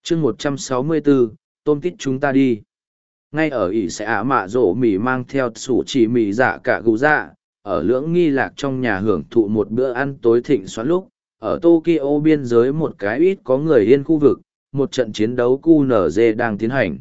chương 164, tôm tít chúng ta đi. Ngay ở ỷ sẽ ả mạ rổ mì mang theo sủ chỉ mì dạ cả gù dạ, ở lưỡng nghi lạc trong nhà hưởng thụ một bữa ăn tối thịnh xoắn lúc, ở Tokyo biên giới một cái ít có người yên khu vực, một trận chiến đấu QNZ đang tiến hành.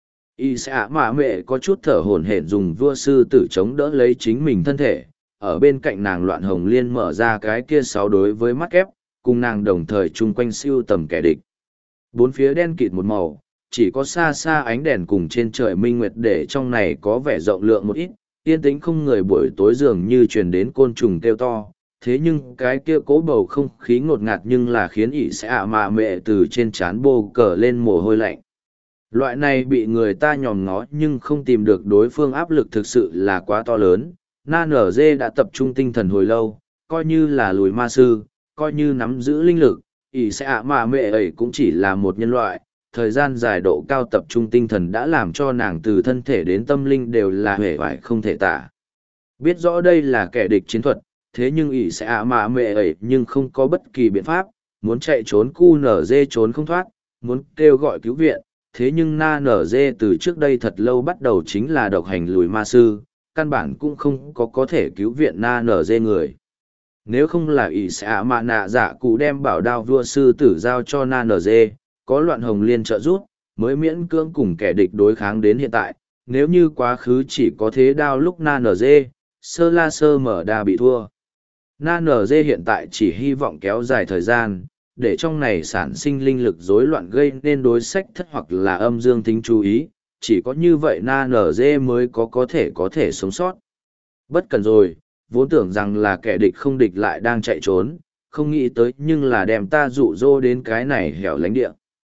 Y sẽ ả mạ mẹ có chút thở hổn hển dùng vua sư tử chống đỡ lấy chính mình thân thể, ở bên cạnh nàng Loạn Hồng Liên mở ra cái kia sáu đối với mắt kép, cùng nàng đồng thời chung quanh siêu tầm kẻ địch. Bốn phía đen kịt một màu, chỉ có xa xa ánh đèn cùng trên trời minh nguyệt để trong này có vẻ rộng lượng một ít, yên tĩnh không người buổi tối dường như truyền đến côn trùng kêu to. Thế nhưng cái kia cố bầu không khí ngột ngạt nhưng là khiến ỷ sẽ ả mạ mẹ từ trên trán bô cờ lên mồ hôi lạnh. Loại này bị người ta nhòm ngó nhưng không tìm được đối phương áp lực thực sự là quá to lớn. Na nở dê đã tập trung tinh thần hồi lâu, coi như là lùi ma sư, coi như nắm giữ linh lực, ỷ sẽ ả mạ mẹ ấy cũng chỉ là một nhân loại. Thời gian dài độ cao tập trung tinh thần đã làm cho nàng từ thân thể đến tâm linh đều là huệ vải không thể tả. Biết rõ đây là kẻ địch chiến thuật, thế nhưng ỷ sẽ ả mạ mẹ ấy nhưng không có bất kỳ biện pháp, muốn chạy trốn QNZ trốn không thoát, muốn kêu gọi cứu viện, thế nhưng Na nở dê từ trước đây thật lâu bắt đầu chính là độc hành lùi ma sư, căn bản cũng không có thể cứu viện Na nở dê người. Nếu không là ỷ sẽ ả mạ nạ dạ cụ đem bảo đao vua sư tử giao cho Na nở dê, có Loạn Hồng Liên trợ giúp, mới miễn cưỡng cùng kẻ địch đối kháng đến hiện tại. Nếu như quá khứ chỉ có thế đao lúc Na nở dê, sơ la sơ mở đa bị thua. Na nở dê hiện tại chỉ hy vọng kéo dài thời gian, để trong này sản sinh linh lực rối loạn gây nên đối sách thất hoặc là âm dương tính chú ý, chỉ có như vậy Na nở dê mới có thể sống sót. Bất cần rồi, vốn tưởng rằng là kẻ địch không địch lại đang chạy trốn, không nghĩ tới nhưng là đem ta dụ dỗ đến cái này hẻo lánh địa.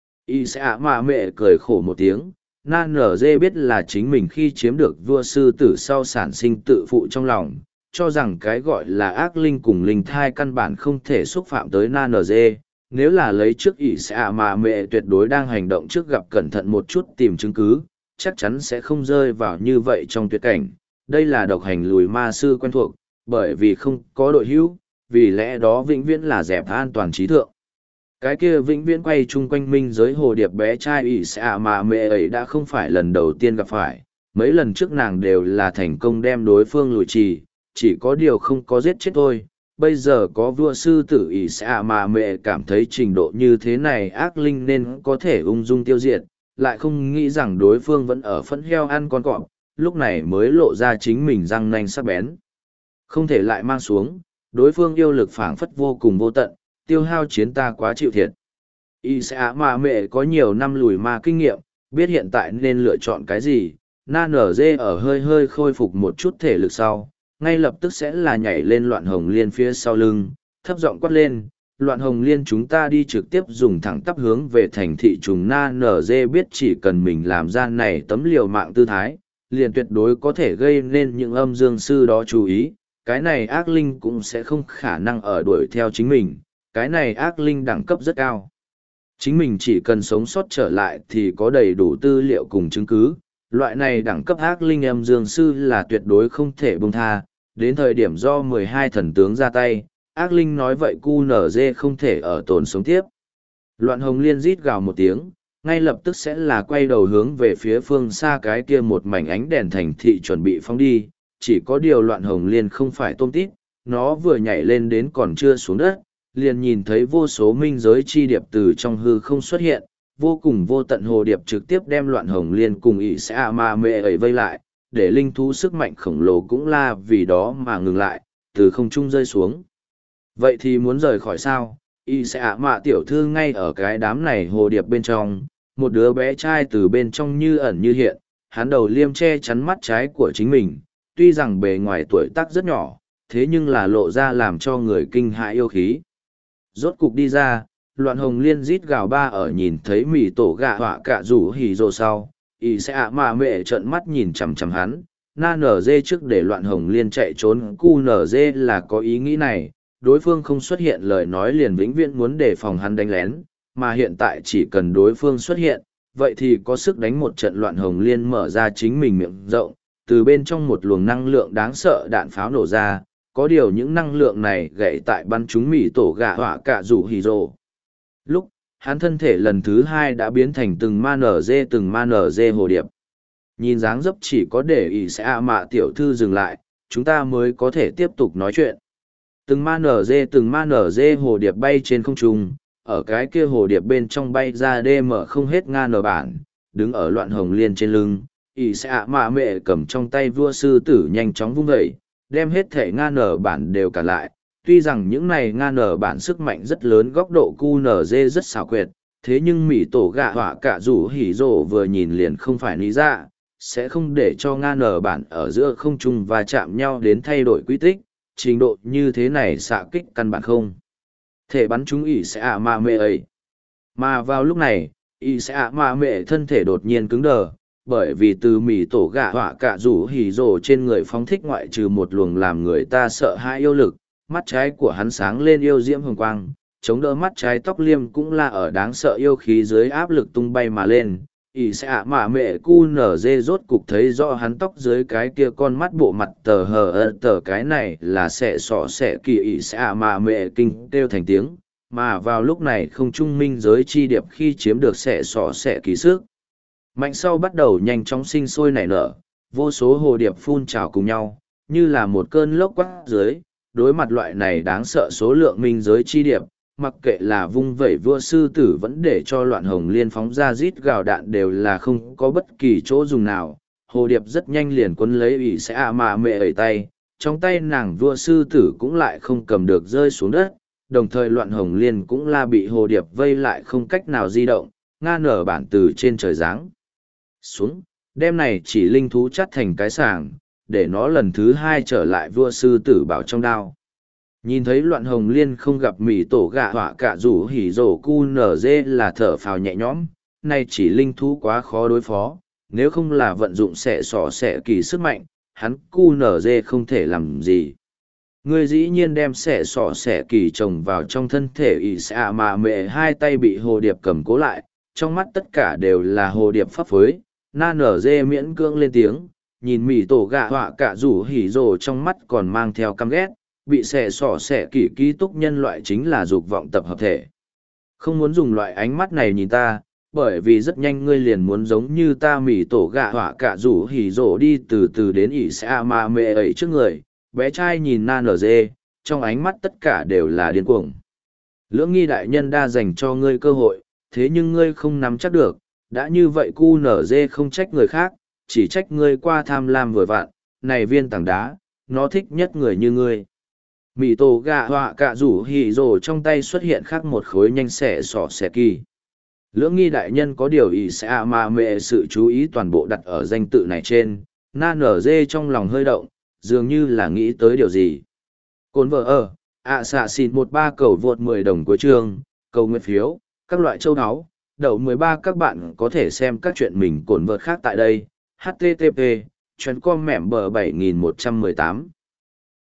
Y sẽ ả mạ mẹ cười khổ một tiếng, Na nở dê biết là chính mình khi chiếm được vua sư tử sau sản sinh tự phụ trong lòng, cho rằng cái gọi là ác linh cùng linh thai căn bản không thể xúc phạm tới Na nở dê. Nếu là lấy trước ỷ sẽ ả mạ mẹ tuyệt đối đang hành động trước gặp cẩn thận một chút tìm chứng cứ, chắc chắn sẽ không rơi vào như vậy trong tuyệt cảnh. Đây là độc hành lùi ma sư quen thuộc, bởi vì không có đội hữu, vì lẽ đó vĩnh viễn là dẹp an toàn trí thượng. Cái kia vĩnh viễn quay chung quanh minh giới hồ điệp bé trai ỷ sẽ ả mạ mẹ ấy đã không phải lần đầu tiên gặp phải, mấy lần trước nàng đều là thành công đem đối phương lùi trì, chỉ có điều không có giết chết thôi. Bây giờ có vua sư tử ỷ sẽ ả mạ mẹ cảm thấy trình độ như thế này ác linh nên có thể ung dung tiêu diệt, lại không nghĩ rằng đối phương vẫn ở phẫn heo ăn con cọp, lúc này mới lộ ra chính mình răng nanh sắc bén. Không thể lại mang xuống, đối phương yêu lực phảng phất vô cùng vô tận, tiêu hao chiến ta quá chịu thiệt. Y sẽ ả mạ mẹ có nhiều năm lùi ma kinh nghiệm, biết hiện tại nên lựa chọn cái gì. Na nở dê ở hơi hơi khôi phục một chút thể lực sau, ngay lập tức sẽ là nhảy lên Loạn Hồng Liên phía sau lưng, thấp giọng quát lên, Loạn Hồng Liên chúng ta đi trực tiếp dùng thẳng tắp hướng về thành thị trùng. Na nở dê biết chỉ cần mình làm ra này tấm liều mạng tư thái, liền tuyệt đối có thể gây nên những âm dương sư đó chú ý, cái này ác linh cũng sẽ không khả năng ở đuổi theo chính mình, cái này ác linh đẳng cấp rất cao. Chính mình chỉ cần sống sót trở lại thì có đầy đủ tư liệu cùng chứng cứ, loại này đẳng cấp ác linh âm dương sư là tuyệt đối không thể buông tha, đến thời điểm do 12 thần tướng ra tay, ác linh nói vậy QNZ không thể ở tồn sống tiếp. Loạn Hồng Liên rít gào một tiếng, ngay lập tức sẽ là quay đầu hướng về phía phương xa cái kia một mảnh ánh đèn thành thị chuẩn bị phóng đi, chỉ có điều Loạn Hồng Liên không phải tôm tít, nó vừa nhảy lên đến còn chưa xuống đất, liền nhìn thấy vô số minh giới chi điệp từ trong hư không xuất hiện, vô cùng vô tận hồ điệp trực tiếp đem Loạn Hồng Liên cùng ỷ sẽ ả mạ mẹ ấy vây lại, để linh thú sức mạnh khổng lồ cũng là vì đó mà ngừng lại, từ không trung rơi xuống. Vậy thì muốn rời khỏi sao? Y sẽ ả mạ tiểu thư ngay ở cái đám này hồ điệp bên trong, một đứa bé trai từ bên trong như ẩn như hiện, hắn đầu liêm che chắn mắt trái của chính mình, tuy rằng bề ngoài tuổi tác rất nhỏ, thế nhưng là lộ ra làm cho người kinh hãi yêu khí. Rốt cục đi ra, Loạn Hồng Liên rít gào ba ở nhìn thấy mì tổ gạ họa cả rủ hỉ rồ sau, y sẽ ả mạ mẹ trợn mắt nhìn chằm chằm hắn. Na nở dê trước để Loạn Hồng Liên chạy trốn, cu nở dê là có ý nghĩ này, đối phương không xuất hiện lời nói liền vĩnh viễn muốn đề phòng hắn đánh lén, mà hiện tại chỉ cần đối phương xuất hiện, vậy thì có sức đánh một trận. Loạn Hồng Liên mở ra chính mình miệng rộng, từ bên trong một luồng năng lượng đáng sợ đạn pháo nổ ra, có điều những năng lượng này gậy tại bắn chúng mỉ tổ gạ họa cả rủ hỉ rồ. Lúc Hắn thân thể lần thứ hai đã biến thành từng ma nở dê hồ điệp. Nhìn dáng dấp chỉ có để ỷ sẽ ạ mạ tiểu thư dừng lại, chúng ta mới có thể tiếp tục nói chuyện. Từng ma nở dê hồ điệp bay trên không trung, ở cái kia hồ điệp bên trong bay ra đêm mở không hết nga nở bản, đứng ở loạn hồng liên trên lưng, ỷ sẽ ạ mạ mẹ cầm trong tay vua sư tử nhanh chóng vung vẩy, đem hết thể nga nở bản đều cả lại. Tuy rằng những này nga nở bản sức mạnh rất lớn, góc độ cu nở dê rất xảo quyệt, thế nhưng mỹ tổ gạ họa cả rủ hỉ rộ vừa nhìn liền không phải lý ra, sẽ không để cho nga nở bản ở giữa không trung và chạm nhau đến thay đổi quy tích, trình độ như thế này xạ kích căn bản không thể bắn chúng ỷ sẽ ạ mạ mẹ ấy. Mà vào lúc này, ỷ sẽ ạ mạ mẹ thân thể đột nhiên cứng đờ, bởi vì từ mỹ tổ gạ họa cả rủ hỉ rồ trên người phóng thích ngoại trừ một luồng làm người ta sợ hãi yêu lực, mắt trái của hắn sáng lên yêu diễm hồng quang, chống đỡ mắt trái tóc liêm cũng là ở đáng sợ yêu khí dưới áp lực tung bay mà lên. Ỷ sẽ ạ mạ mẹ cu nở dê rốt cục thấy rõ hắn tóc dưới cái kia con mắt bộ mặt tờ hờ tờ cái này là sẽ sọ sẽ kỳ. Ỷ sẽ ạ mạ mẹ kinh kêu thành tiếng, mà vào lúc này không trung minh giới chi điệp khi chiếm được sẽ sọ sẽ kỳ sức mạnh sau bắt đầu nhanh chóng sinh sôi nảy nở, vô số hồ điệp phun trào cùng nhau, như là một cơn lốc quát dưới. Đối mặt loại này đáng sợ số lượng minh giới chi điệp, mặc kệ là vung vẩy vua sư tử vẫn để cho loạn hồng liên phóng ra rít gào đạn đều là không có bất kỳ chỗ dùng nào. Hồ điệp rất nhanh liền quấn lấy ỷ sẽ ạ mạ mẹ ẩy tay, trong tay nàng vua sư tử cũng lại không cầm được rơi xuống đất, đồng thời loạn hồng liên cũng là bị hồ điệp vây lại không cách nào di động, nga nở bản từ trên trời giáng xuống, đem này chỉ linh thú chắt thành cái sàng, để nó lần thứ hai trở lại vua sư tử bảo trong đao. Nhìn thấy loạn hồng liên không gặp mỉ tổ gạ họa cả rủ hỉ rổ cu nở dê là thở phào nhẹ nhõm, này chỉ linh thú quá khó đối phó, nếu không là vận dụng xẻ sỏ xẻ kỳ sức mạnh, hắn cu nở dê không thể làm gì. Ngươi dĩ nhiên đem xẻ sỏ xẻ kỳ trồng vào trong thân thể ỷ xạ mà mẹ hai tay bị hồ điệp cầm cố lại, trong mắt tất cả đều là hồ điệp pháp phối. Na nở dê miễn cưỡng lên tiếng, nhìn mỉ tổ gạ họa cả rủ hỉ rồ trong mắt còn mang theo căm ghét, bị xẻ sỏ xẻ kỳ ký túc nhân loại chính là dục vọng tập hợp thể. Không muốn dùng loại ánh mắt này nhìn ta, bởi vì rất nhanh ngươi liền muốn giống như ta mỉ tổ gạ họa cả rủ hỉ rồ đi từ từ đến ỷ xạ mà mẹ ấy trước người. Bé trai nhìn na nở dê, trong ánh mắt tất cả đều là điên cuồng. Lưỡng nghi đại nhân đa dành cho ngươi cơ hội, thế nhưng ngươi không nắm chắc được, đã như vậy cu nở dê không trách người khác, chỉ trách ngươi qua tham lam vừa vặn, này viên tảng đá, nó thích nhất người như ngươi. Mị tổ gạ họa cả rủ hỉ rồ trong tay xuất hiện khác một khối nhanh xẻ sỏ xẻ kỳ. Lưỡng nghi đại nhân có điều ý sẽ mà mẹ sự chú ý toàn bộ đặt ở danh tự này trên, na nở dê trong lòng hơi động, dường như là nghĩ tới điều gì. Cồn vợ ở, xạ xịt 13 cầu vượt 10 đồng của chương, cầu nguyện phiếu, các loại châu áo, đậu 13 các bạn có thể xem các chuyện mình cồn vợt khác tại đây. HTTP, chuyến com mẻm bờ 7118.